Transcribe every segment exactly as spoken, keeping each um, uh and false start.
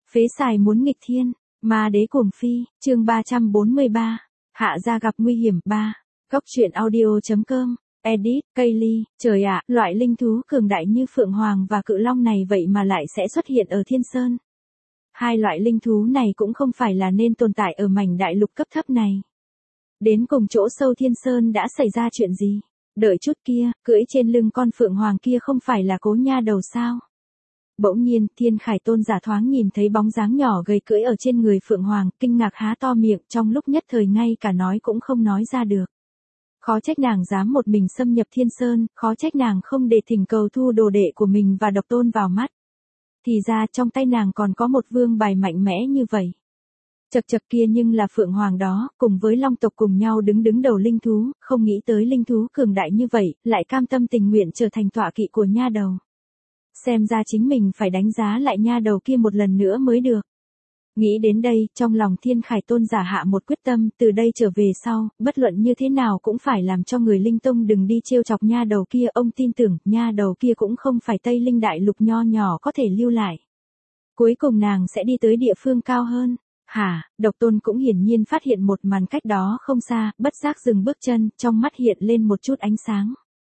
Phế xài muốn nghịch thiên, ma đế cuồng phi, chương ba trăm bốn mươi ba, hạ gia gặp nguy hiểm ba. Góc truyện audio.com, edit, Kaylee, trời ạ, loại linh thú cường đại như Phượng Hoàng và Cự Long này vậy mà lại sẽ xuất hiện ở Thiên Sơn. Hai loại linh thú này cũng không phải là nên tồn tại ở mảnh đại lục cấp thấp này. Đến cùng chỗ sâu Thiên Sơn đã xảy ra chuyện gì? Đợi chút kia, cưỡi trên lưng con Phượng Hoàng kia không phải là Cố Nha Đầu sao? Bỗng nhiên, Thiên Khải Tôn giả thoáng nhìn thấy bóng dáng nhỏ gầy cưỡi ở trên người Phượng Hoàng, kinh ngạc há to miệng, trong lúc nhất thời ngay cả nói cũng không nói ra được. Khó trách nàng dám một mình xâm nhập Thiên Sơn, khó trách nàng không để thỉnh cầu thu đồ đệ của mình và độc tôn vào mắt. Thì ra trong tay nàng còn có một vương bài mạnh mẽ như vậy. Chật chật kia nhưng là Phượng Hoàng đó, cùng với Long tộc cùng nhau đứng đứng đầu linh thú, không nghĩ tới linh thú cường đại như vậy, lại cam tâm tình nguyện trở thành tọa kỵ của Nha Đầu. Xem ra chính mình phải đánh giá lại Nha Đầu kia một lần nữa mới được. Nghĩ đến đây, trong lòng Thiên Khải Tôn giả hạ một quyết tâm, từ đây trở về sau, bất luận như thế nào cũng phải làm cho người Linh Tông đừng đi trêu chọc Nha Đầu kia. Ông tin tưởng, Nha Đầu kia cũng không phải Tây Linh Đại Lục nho nhỏ có thể lưu lại. Cuối cùng nàng sẽ đi tới địa phương cao hơn. Hả, Độc Tôn cũng hiển nhiên phát hiện một màn cách đó không xa, bất giác dừng bước chân, trong mắt hiện lên một chút ánh sáng.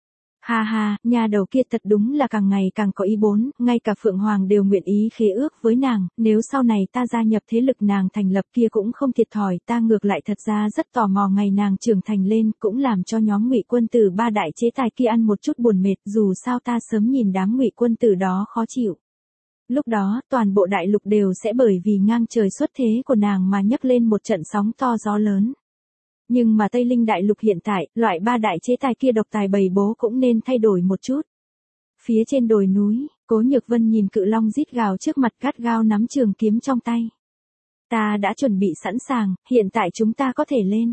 Ha ha, Nha Đầu kia thật đúng là càng ngày càng có ý bốn, ngay cả Phượng Hoàng đều nguyện ý khế ước với nàng, nếu sau này ta gia nhập thế lực nàng thành lập kia cũng không thiệt thòi, ta ngược lại thật ra rất tò mò ngày nàng trưởng thành lên, cũng làm cho nhóm Ngụy Quân Tử ba đại chế tài kia ăn một chút buồn mệt, dù sao ta sớm nhìn đám Ngụy Quân Tử đó khó chịu. Lúc đó, toàn bộ đại lục đều sẽ bởi vì ngang trời xuất thế của nàng mà nhấc lên một trận sóng to gió lớn. Nhưng mà Tây Linh Đại Lục hiện tại, loại ba đại chế tài kia độc tài bầy bố cũng nên thay đổi một chút. Phía trên đồi núi, Cố Nhược Vân nhìn Cự Long rít gào trước mặt gắt gao nắm trường kiếm trong tay. Ta đã chuẩn bị sẵn sàng, hiện tại chúng ta có thể lên.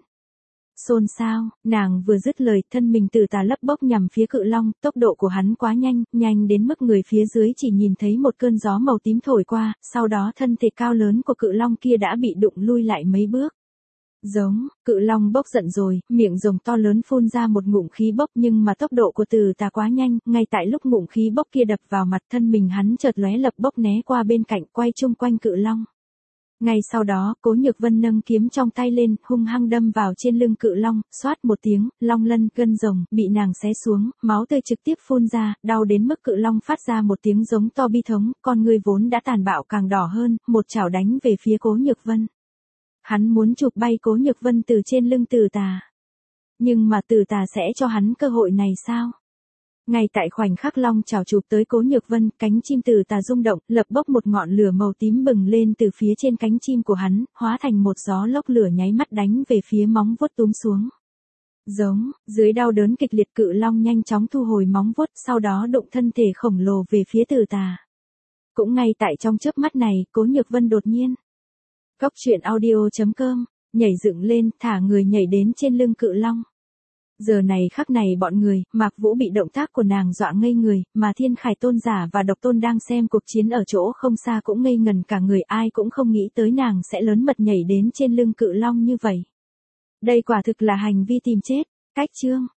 Xôn xao, nàng vừa dứt lời, thân mình từ tà lấp bốc nhằm phía Cự Long, tốc độ của hắn quá nhanh, nhanh đến mức người phía dưới chỉ nhìn thấy một cơn gió màu tím thổi qua, sau đó thân thể cao lớn của Cự Long kia đã bị đụng lui lại mấy bước. Giống, Cự Long bốc giận rồi, miệng rồng to lớn phun ra một ngụm khí bốc, nhưng mà tốc độ của Từ Tà quá nhanh, ngay tại lúc ngụm khí bốc kia đập vào mặt, thân mình hắn chợt lóe lập bốc né qua bên cạnh, quay chung quanh Cự Long. Ngay sau đó, Cố Nhược Vân nâng kiếm trong tay lên, hung hăng đâm vào trên lưng Cự Long, xoát một tiếng, long lân, gân rồng, bị nàng xé xuống, máu tươi trực tiếp phun ra, đau đến mức Cự Long phát ra một tiếng giống to bi thống, con người vốn đã tàn bạo càng đỏ hơn, một chảo đánh về phía Cố Nhược Vân. Hắn muốn chụp bay Cố Nhược Vân từ trên lưng Từ Tà. Nhưng mà Từ Tà sẽ cho hắn cơ hội này sao? Ngay tại khoảnh khắc long chảo chụp tới Cố Nhược Vân, cánh chim Từ Tà rung động, lập bốc một ngọn lửa màu tím bừng lên từ phía trên cánh chim của hắn, hóa thành một gió lốc lửa nháy mắt đánh về phía móng vuốt túm xuống. Giống, dưới đau đớn kịch liệt Cự Long nhanh chóng thu hồi móng vuốt, sau đó đụng thân thể khổng lồ về phía Từ Tà. Cũng ngay tại trong chớp mắt này, Cố Nhược Vân đột nhiên Góc truyện audio.com, nhảy dựng lên, thả người nhảy đến trên lưng Cự Long. Giờ này khắc này bọn người, Mạc Vũ bị động tác của nàng dọa ngây người, mà Thiên Khải Tôn giả và Độc Tôn đang xem cuộc chiến ở chỗ không xa cũng ngây ngần cả người, ai cũng không nghĩ tới nàng sẽ lớn mật nhảy đến trên lưng Cự Long như vậy. Đây quả thực là hành vi tìm chết. Cách chương